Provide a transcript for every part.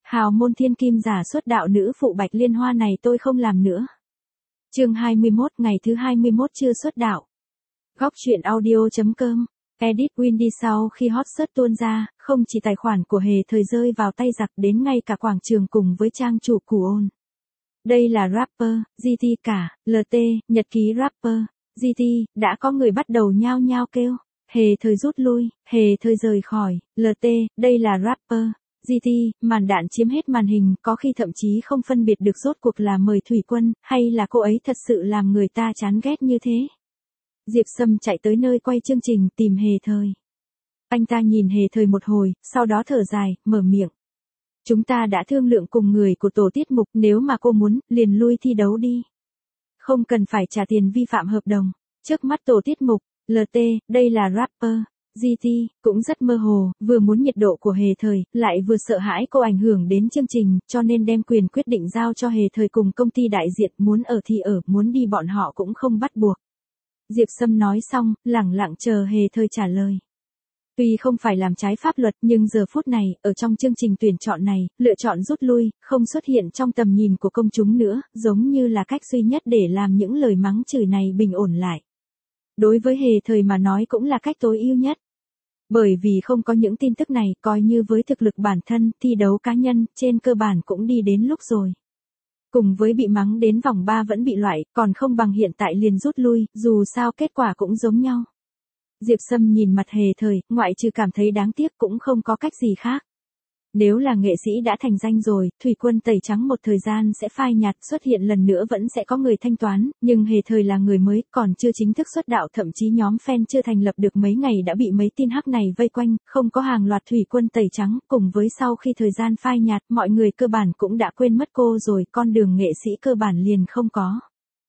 Hào môn thiên kim giả xuất đạo nữ phụ Bạch Liên Hoa này tôi không làm nữa. Chương 21 ngày thứ 21 chưa xuất đạo. Góc truyện audio.com. Edit Windy sau khi hot search tuôn ra, không chỉ tài khoản của Hề Thời rơi vào tay giặc đến ngay cả quảng trường cùng với trang chủ Cù Ôn. Đây là rapper, GT cả, LT, nhật ký rapper, GT, đã có người bắt đầu nhao nhao kêu. Hề Thời rút lui, Hề Thời rời khỏi, LT, đây là rapper, GT, màn đạn chiếm hết màn hình, có khi thậm chí không phân biệt được rốt cuộc là mời Thủy Quân, hay là cô ấy thật sự làm người ta chán ghét như thế. Diệp Sâm chạy tới nơi quay chương trình tìm Hề Thời. Anh ta nhìn Hề Thời một hồi, sau đó thở dài, mở miệng. Chúng ta đã thương lượng cùng người của tổ tiết mục, nếu mà cô muốn, liền lui thi đấu đi. Không cần phải trả tiền vi phạm hợp đồng. Trước mắt tổ tiết mục, LT, đây là rapper, GT, cũng rất mơ hồ, vừa muốn nhiệt độ của Hề Thời, lại vừa sợ hãi cô ảnh hưởng đến chương trình, cho nên đem quyền quyết định giao cho Hề Thời cùng công ty đại diện, muốn ở thì ở, muốn đi bọn họ cũng không bắt buộc. Diệp Sâm nói xong, lẳng lặng chờ Hề Thời trả lời. Tuy không phải làm trái pháp luật nhưng giờ phút này, ở trong chương trình tuyển chọn này, lựa chọn rút lui, không xuất hiện trong tầm nhìn của công chúng nữa, giống như là cách duy nhất để làm những lời mắng chửi này bình ổn lại. Đối với Hề Thời mà nói cũng là cách tối ưu nhất. Bởi vì không có những tin tức này, coi như với thực lực bản thân, thi đấu cá nhân, trên cơ bản cũng đi đến lúc rồi. Cùng với bị mắng đến vòng 3 vẫn bị loại, còn không bằng hiện tại liền rút lui, dù sao kết quả cũng giống nhau. Diệp Sâm nhìn mặt Hề Thời, ngoại trừ cảm thấy đáng tiếc cũng không có cách gì khác. Nếu là nghệ sĩ đã thành danh rồi, Thủy Quân tẩy trắng một thời gian sẽ phai nhạt, xuất hiện lần nữa vẫn sẽ có người thanh toán, nhưng Hề Thời là người mới, còn chưa chính thức xuất đạo, thậm chí nhóm fan chưa thành lập được mấy ngày đã bị mấy tin hắc này vây quanh, không có hàng loạt Thủy Quân tẩy trắng, cùng với sau khi thời gian phai nhạt, mọi người cơ bản cũng đã quên mất cô rồi, con đường nghệ sĩ cơ bản liền không có.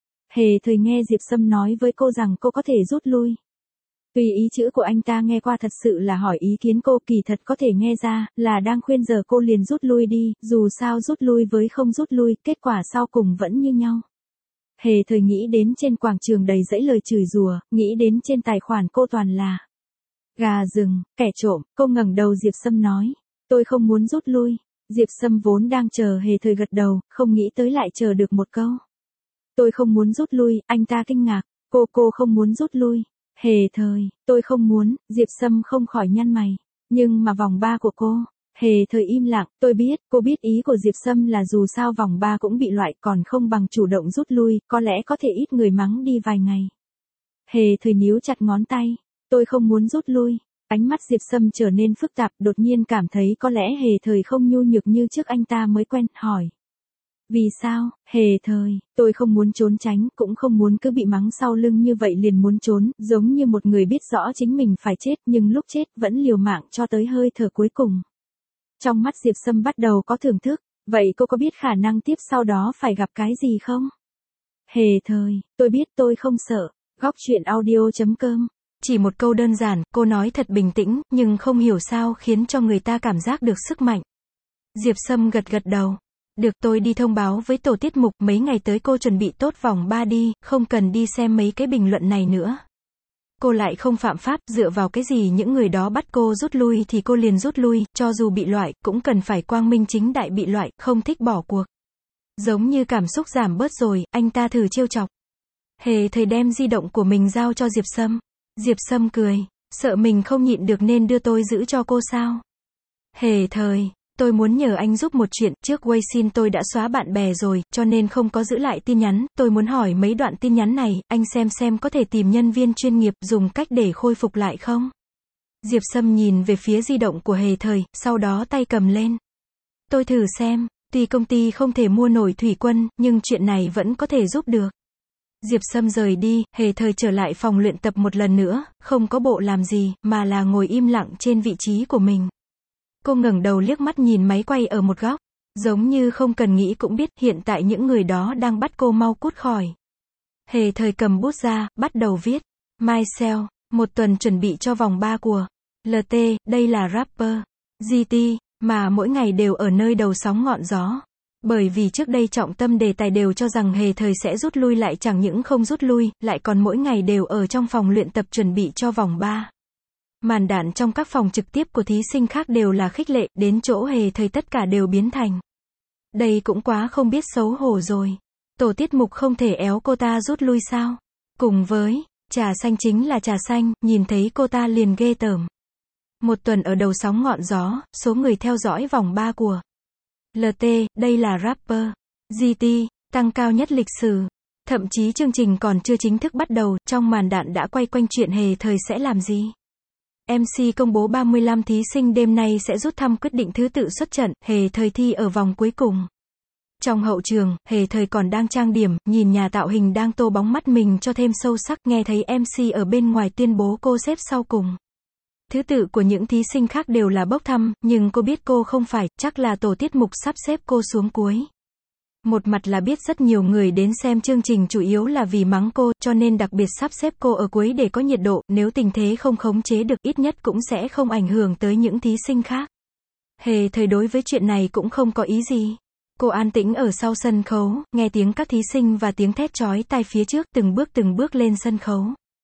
Hề Thời nghe Diệp Sâm nói với cô rằng cô có thể rút lui. Tuy ý chữ của anh ta nghe qua thật sự là hỏi ý kiến cô, kỳ thật có thể nghe ra, là đang khuyên giờ cô liền rút lui đi, dù sao rút lui với không rút lui, kết quả sau cùng vẫn như nhau. Hề Thời nghĩ đến trên quảng trường đầy dẫy lời chửi rủa, nghĩ đến trên tài khoản cô toàn là gà rừng, kẻ trộm, cô ngẩng đầu Diệp Sâm nói, tôi không muốn rút lui. Diệp Sâm vốn đang chờ Hề Thời gật đầu, không nghĩ tới lại chờ được một câu. Tôi không muốn rút lui, anh ta kinh ngạc, cô không muốn rút lui. Hề Thời, tôi không muốn, Diệp Sâm không khỏi nhăn mày. Nhưng mà vòng 3 của cô, Hề Thời im lặng, tôi biết, cô biết ý của Diệp Sâm là dù sao vòng 3 cũng bị loại, còn không bằng chủ động rút lui, có lẽ có thể ít người mắng đi vài ngày. Hề Thời níu chặt ngón tay, tôi không muốn rút lui. Ánh mắt Diệp Sâm trở nên phức tạp, đột nhiên cảm thấy có lẽ Hề Thời không nhu nhược như trước anh ta mới quen, hỏi. Vì sao, Hề Thời, tôi không muốn trốn tránh, cũng không muốn cứ bị mắng sau lưng như vậy liền muốn trốn, giống như một người biết rõ chính mình phải chết, nhưng lúc chết vẫn liều mạng cho tới hơi thở cuối cùng. Trong mắt Diệp Sâm bắt đầu có thưởng thức, vậy cô có biết khả năng tiếp sau đó phải gặp cái gì không? Hề Thời, tôi biết tôi không sợ. Góc truyện audio.com. Chỉ một câu đơn giản, cô nói thật bình tĩnh, nhưng không hiểu sao khiến cho người ta cảm giác được sức mạnh. Diệp Sâm gật đầu. Được, tôi đi thông báo với tổ tiết mục, mấy ngày tới cô chuẩn bị tốt vòng 3 đi, không cần đi xem mấy cái bình luận này nữa. Cô lại không phạm pháp, dựa vào cái gì những người đó bắt cô rút lui thì cô liền rút lui, cho dù bị loại, cũng cần phải quang minh chính đại bị loại, không thích bỏ cuộc. Giống như cảm xúc giảm bớt rồi, anh ta thử trêu chọc. Hề Thời đem di động của mình giao cho Diệp Sâm. Diệp Sâm cười, sợ mình không nhịn được nên đưa tôi giữ cho cô sao? Hề Thời, tôi muốn nhờ anh giúp một chuyện, trước Weixin tôi đã xóa bạn bè rồi, cho nên không có giữ lại tin nhắn, tôi muốn hỏi mấy đoạn tin nhắn này, anh xem có thể tìm nhân viên chuyên nghiệp dùng cách để khôi phục lại không? Diệp Sâm nhìn về phía di động của Hề Thời, sau đó tay cầm lên. Tôi thử xem, tuy công ty không thể mua nổi Thủy Quân, nhưng chuyện này vẫn có thể giúp được. Diệp Sâm rời đi, Hề Thời trở lại phòng luyện tập một lần nữa, không có bộ làm gì, mà là ngồi im lặng trên vị trí của mình. Cô ngẩng đầu liếc mắt nhìn máy quay ở một góc, giống như không cần nghĩ cũng biết hiện tại những người đó đang bắt cô mau cút khỏi. Hề Thời cầm bút ra, bắt đầu viết. Myself, một tuần chuẩn bị cho vòng 3 của LT, đây là rapper, GT, mà mỗi ngày đều ở nơi đầu sóng ngọn gió. Bởi vì trước đây trọng tâm đề tài đều cho rằng Hề Thời sẽ rút lui, lại chẳng những không rút lui, lại còn mỗi ngày đều ở trong phòng luyện tập chuẩn bị cho vòng 3. Màn đạn trong các phòng trực tiếp của thí sinh khác đều là khích lệ, đến chỗ Hề Thời tất cả đều biến thành. Đây cũng quá không biết xấu hổ rồi. Tổ tiết mục không thể éo cô ta rút lui sao? Cùng với, trà xanh chính là trà xanh, nhìn thấy cô ta liền ghê tởm. Một tuần ở đầu sóng ngọn gió, số người theo dõi vòng 3 của LT, đây là rapper GT, tăng cao nhất lịch sử. Thậm chí chương trình còn chưa chính thức bắt đầu, trong màn đạn đã quay quanh chuyện Hề Thời sẽ làm gì. MC công bố 35 thí sinh đêm nay sẽ rút thăm quyết định thứ tự xuất trận, Hề Thời thi ở vòng cuối cùng. Trong hậu trường, Hề Thời còn đang trang điểm, nhìn nhà tạo hình đang tô bóng mắt mình cho thêm sâu sắc, nghe thấy MC ở bên ngoài tuyên bố cô xếp sau cùng. Thứ tự của những thí sinh khác đều là bốc thăm, nhưng cô biết cô không phải, chắc là tổ tiết mục sắp xếp cô xuống cuối. Một mặt là biết rất nhiều người đến xem chương trình chủ yếu là vì mắng cô, cho nên đặc biệt sắp xếp cô ở cuối để có nhiệt độ, nếu tình thế không khống chế được ít nhất cũng sẽ không ảnh hưởng tới những thí sinh khác. Hề Thời đối với chuyện này cũng không có ý gì. Cô an tĩnh ở sau sân khấu, nghe tiếng các thí sinh và tiếng thét chói tai phía trước, từng bước lên sân khấu.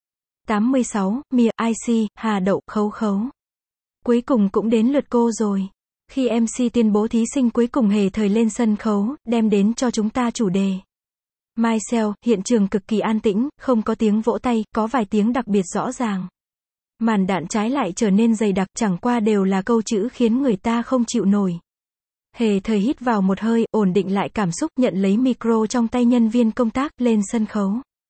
86, Mia, IC, Hà Đậu, Khấu Khấu. Cuối cùng cũng đến lượt cô rồi. Khi MC tuyên bố thí sinh cuối cùng Hề Thời lên sân khấu, đem đến cho chúng ta chủ đề. Myself, hiện trường cực kỳ an tĩnh, không có tiếng vỗ tay, có vài tiếng đặc biệt rõ ràng. Màn đạn trái lại trở nên dày đặc, chẳng qua đều là câu chữ khiến người ta không chịu nổi. Hề Thời hít vào một hơi, ổn định lại cảm xúc, nhận lấy micro trong tay nhân viên công tác, lên sân khấu.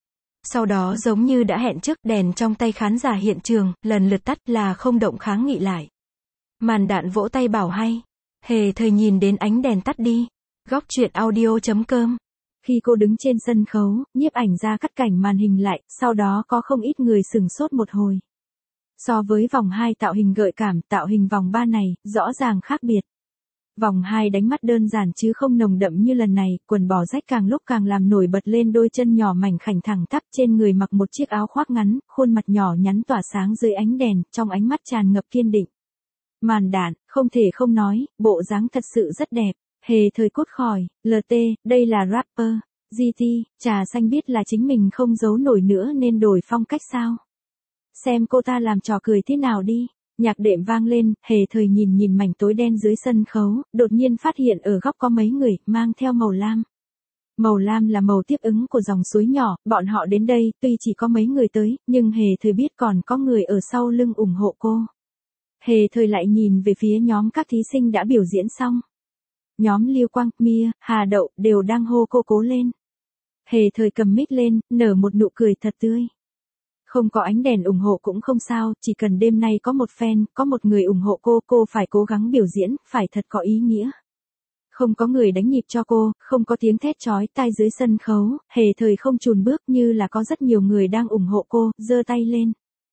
Sau đó giống như đã hẹn trước, đèn trong tay khán giả hiện trường, lần lượt tắt, là không động kháng nghị lại. Màn đạn vỗ tay bảo hay. Hề Thời nhìn đến ánh đèn tắt đi. Góc truyện audio.com. Khi cô đứng trên sân khấu, nhiếp ảnh ra cắt cảnh màn hình lại, sau đó có không ít người sửng sốt một hồi. So với vòng 2 tạo hình gợi cảm, tạo hình vòng 3 này, rõ ràng khác biệt. Vòng 2 đánh mắt đơn giản chứ không nồng đậm như lần này, quần bò rách càng lúc càng làm nổi bật lên đôi chân nhỏ mảnh khảnh thẳng tắp, trên người mặc một chiếc áo khoác ngắn, khuôn mặt nhỏ nhắn tỏa sáng dưới ánh đèn, trong ánh mắt tràn ngập kiên định. Màn đạn, không thể không nói, bộ dáng thật sự rất đẹp. Hề Thời cốt khỏi, LT, đây là rapper GT, trà xanh biết là chính mình không giấu nổi nữa nên đổi phong cách sao. Xem cô ta làm trò cười thế nào đi. Nhạc đệm vang lên, Hề Thời nhìn mảnh tối đen dưới sân khấu, đột nhiên phát hiện ở góc có mấy người, mang theo màu lam. Màu lam là màu tiếp ứng của dòng suối nhỏ, bọn họ đến đây, tuy chỉ có mấy người tới, nhưng Hề Thời biết còn có người ở sau lưng ủng hộ cô. Hề Thời lại nhìn về phía nhóm các thí sinh đã biểu diễn xong. Nhóm Liêu Quang, Mia, Hà Đậu, đều đang hô cô cố lên. Hề Thời cầm mic lên, nở một nụ cười thật tươi. Không có ánh đèn ủng hộ cũng không sao, chỉ cần đêm nay có một fan, có một người ủng hộ cô phải cố gắng biểu diễn, phải thật có ý nghĩa. Không có người đánh nhịp cho cô, không có tiếng thét chói tai dưới sân khấu, Hề Thời không chùn bước như là có rất nhiều người đang ủng hộ cô, giơ tay lên.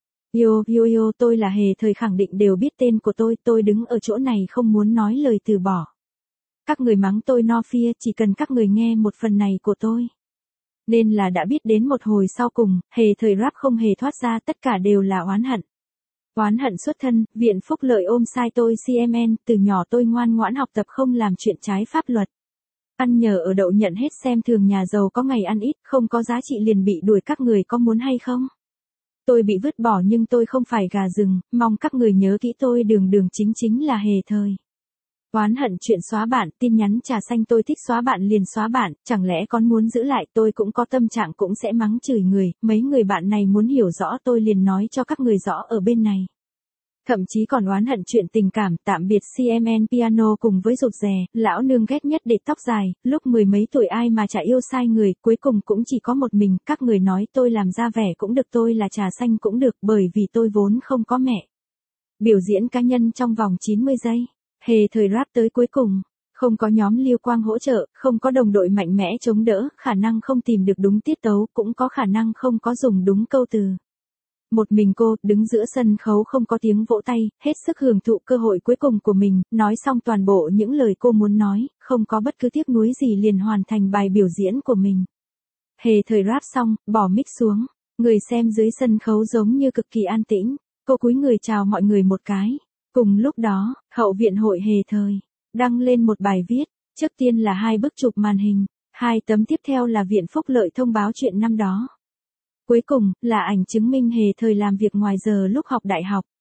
Yo, tôi là Hề Thời, khẳng định đều biết tên của tôi đứng ở chỗ này không muốn nói lời từ bỏ. Các người mắng tôi no phia, chỉ cần các người nghe một phần này của tôi. Nên là đã biết đến một hồi sau cùng, Hề Thời rap không hề thoát ra, tất cả đều là oán hận. Oán hận xuất thân, Viện Phúc Lợi ôm sai tôi CMN, từ nhỏ tôi ngoan ngoãn học tập không làm chuyện trái pháp luật. Ăn nhờ ở đậu, nhận hết xem thường nhà giàu có ngày ăn ít, không có giá trị liền bị đuổi, các người có muốn hay không? Tôi bị vứt bỏ nhưng tôi không phải gà rừng, mong các người nhớ kỹ tôi, đường chính là Hề Thời. Oán hận chuyện xóa bạn, tin nhắn trà xanh tôi thích xóa bạn liền xóa bạn, chẳng lẽ con muốn giữ lại, tôi cũng có tâm trạng cũng sẽ mắng chửi người, mấy người bạn này muốn hiểu rõ tôi liền nói cho các người rõ ở bên này. Thậm chí còn oán hận chuyện tình cảm, tạm biệt CMN piano cùng với rụt rè, lão nương ghét nhất để tóc dài, lúc mười mấy tuổi ai mà chả yêu sai người, cuối cùng cũng chỉ có một mình, các người nói tôi làm ra vẻ cũng được, tôi là trà xanh cũng được, bởi vì tôi vốn không có mẹ. Biểu diễn cá nhân trong vòng 90 giây. Hề Thời rap tới cuối cùng, không có nhóm Liêu Quang hỗ trợ, không có đồng đội mạnh mẽ chống đỡ, khả năng không tìm được đúng tiết tấu, cũng có khả năng không có dùng đúng câu từ. Một mình cô, đứng giữa sân khấu không có tiếng vỗ tay, hết sức hưởng thụ cơ hội cuối cùng của mình, nói xong toàn bộ những lời cô muốn nói, không có bất cứ tiếc nuối gì liền hoàn thành bài biểu diễn của mình. Hề Thời rap xong, bỏ mic xuống, người xem dưới sân khấu giống như cực kỳ an tĩnh, cô cúi người chào mọi người một cái. Cùng lúc đó, hậu viện hội Hề Thời đăng lên một bài viết, trước tiên là 2 bức chụp màn hình, 2 tấm tiếp theo là Viện Phúc Lợi thông báo chuyện năm đó. Cuối cùng, là ảnh chứng minh Hề Thời làm việc ngoài giờ lúc học đại học.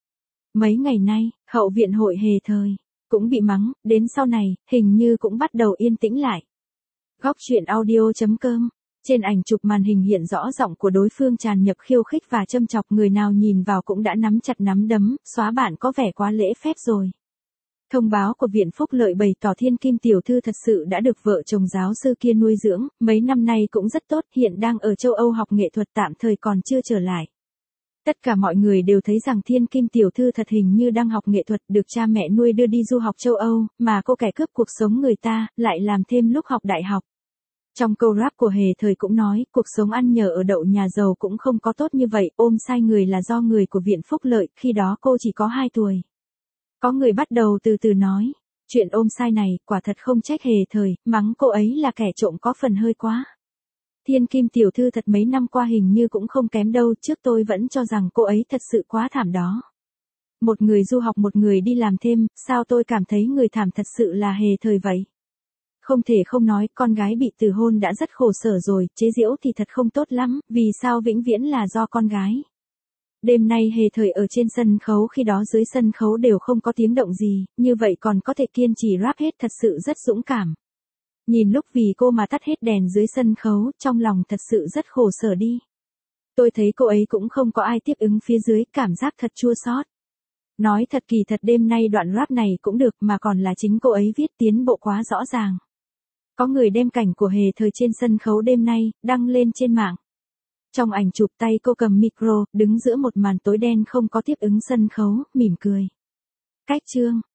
Mấy ngày nay, hậu viện hội Hề Thời cũng bị mắng, đến sau này, hình như cũng bắt đầu yên tĩnh lại. Góc truyện audio.com. Trên ảnh chụp màn hình hiện rõ giọng của đối phương tràn nhập khiêu khích và châm chọc, người nào nhìn vào cũng đã nắm chặt nắm đấm, xóa bạn có vẻ quá lễ phép rồi. Thông báo của Viện Phúc Lợi bày tỏ Thiên Kim tiểu thư thật sự đã được vợ chồng giáo sư kia nuôi dưỡng, mấy năm nay cũng rất tốt, hiện đang ở châu Âu học nghệ thuật, tạm thời còn chưa trở lại. Tất cả mọi người đều thấy rằng Thiên Kim tiểu thư thật hình như đang học nghệ thuật, được cha mẹ nuôi đưa đi du học châu Âu, mà cô kẻ cướp cuộc sống người ta, lại làm thêm lúc học đại học. Trong câu rap của Hề Thời cũng nói, cuộc sống ăn nhờ ở đậu nhà giàu cũng không có tốt như vậy, ôm sai người là do người của Viện Phúc Lợi, khi đó cô chỉ có 2 tuổi. Có người bắt đầu từ từ nói, chuyện ôm sai này, quả thật không trách Hề Thời, mắng cô ấy là kẻ trộm có phần hơi quá. Thiên Kim tiểu thư thật mấy năm qua hình như cũng không kém đâu, trước tôi vẫn cho rằng cô ấy thật sự quá thảm đó. Một người du học, một người đi làm thêm, sao tôi cảm thấy người thảm thật sự là Hề Thời vậy? Không thể không nói, con gái bị từ hôn đã rất khổ sở rồi, chế giễu thì thật không tốt lắm, vì sao vĩnh viễn là do con gái. Đêm nay Hề Thời ở trên sân khấu, khi đó dưới sân khấu đều không có tiếng động gì, như vậy còn có thể kiên trì rap hết, thật sự rất dũng cảm. Nhìn lúc vì cô mà tắt hết đèn dưới sân khấu, trong lòng thật sự rất khổ sở đi. Tôi thấy cô ấy cũng không có ai tiếp ứng phía dưới, cảm giác thật chua xót. Nói thật, kỳ thật đêm nay đoạn rap này cũng được, mà còn là chính cô ấy viết, tiến bộ quá rõ ràng. Có người đem cảnh của Hề Thời trên sân khấu đêm nay, đăng lên trên mạng. Trong ảnh chụp, tay cô cầm micro, đứng giữa một màn tối đen không có tiếp ứng sân khấu, mỉm cười. Cách chương.